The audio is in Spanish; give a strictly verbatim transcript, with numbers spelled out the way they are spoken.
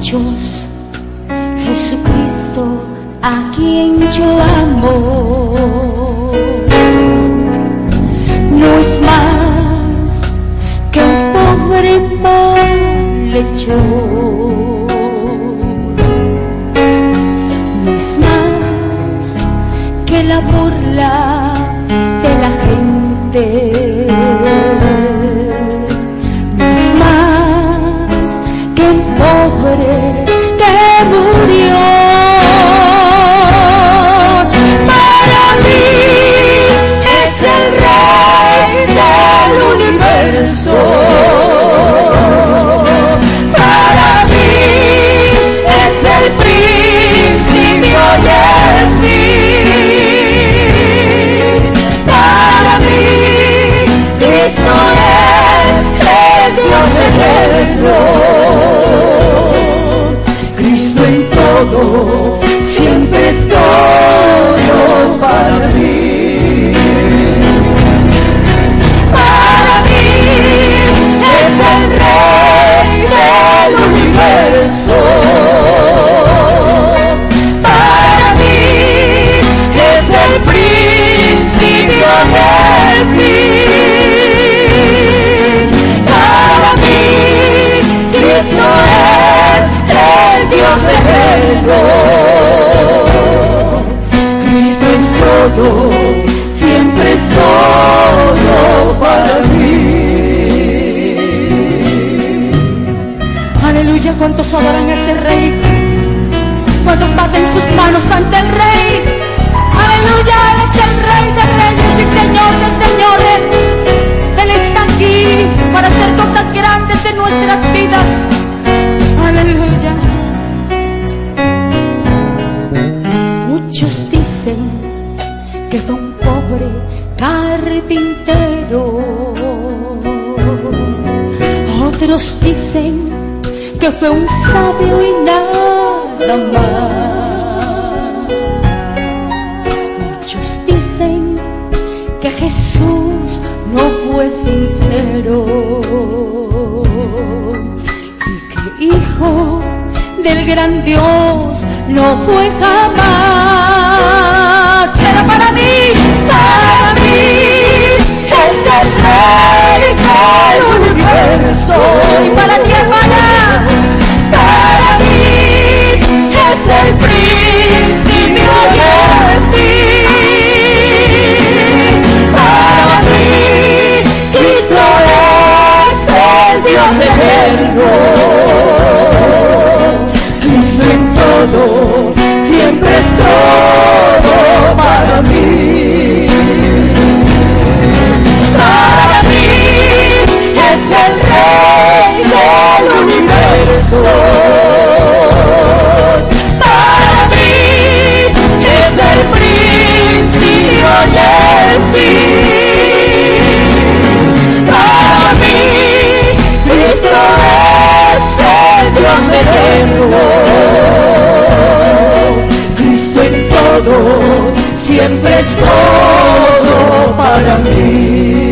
muchos, Jesucristo a quien yo amo. No es más que un pobre malhechor, no es más que la burla de la gente, no es más que un pobre que murió. Para mí es el Rey del universo. Para mí es el principio y el fin. Para mí Cristo es el Dios eterno. Cristo en todo, siempre es todo para mí. Para mí es el Rey del universo. Para mí es el principio y el fin. Para mí Cristo es el Dios eterno. Cristo en todo, siempre es todo para mí. Aleluya, ¿cuántos adoran a este Rey? ¿Cuántos baten sus manos ante el Rey? Aleluya, Él es el Rey de reyes y Señor de señores. Él está aquí para hacer cosas grandes en nuestras vidas. Aleluya. Muchos dicen que fue un pobre carpintero, otros dicen que fue un sabio y nada más. Muchos dicen que Jesús no fue sincero y que hijo del gran Dios no fue jamás. Pero para mí, para mí es el Rey del universo. Y para ti, hermana, para mí es el principio y el fin. Para mí Cristo es el Dios eterno. Cristo en todo, siempre es todo para mí. Para mí es el Rey del universo. Para mí es el principio y el fin. Para mí Cristo es el Dios eterno. Cristo en todo, siempre es todo para mí.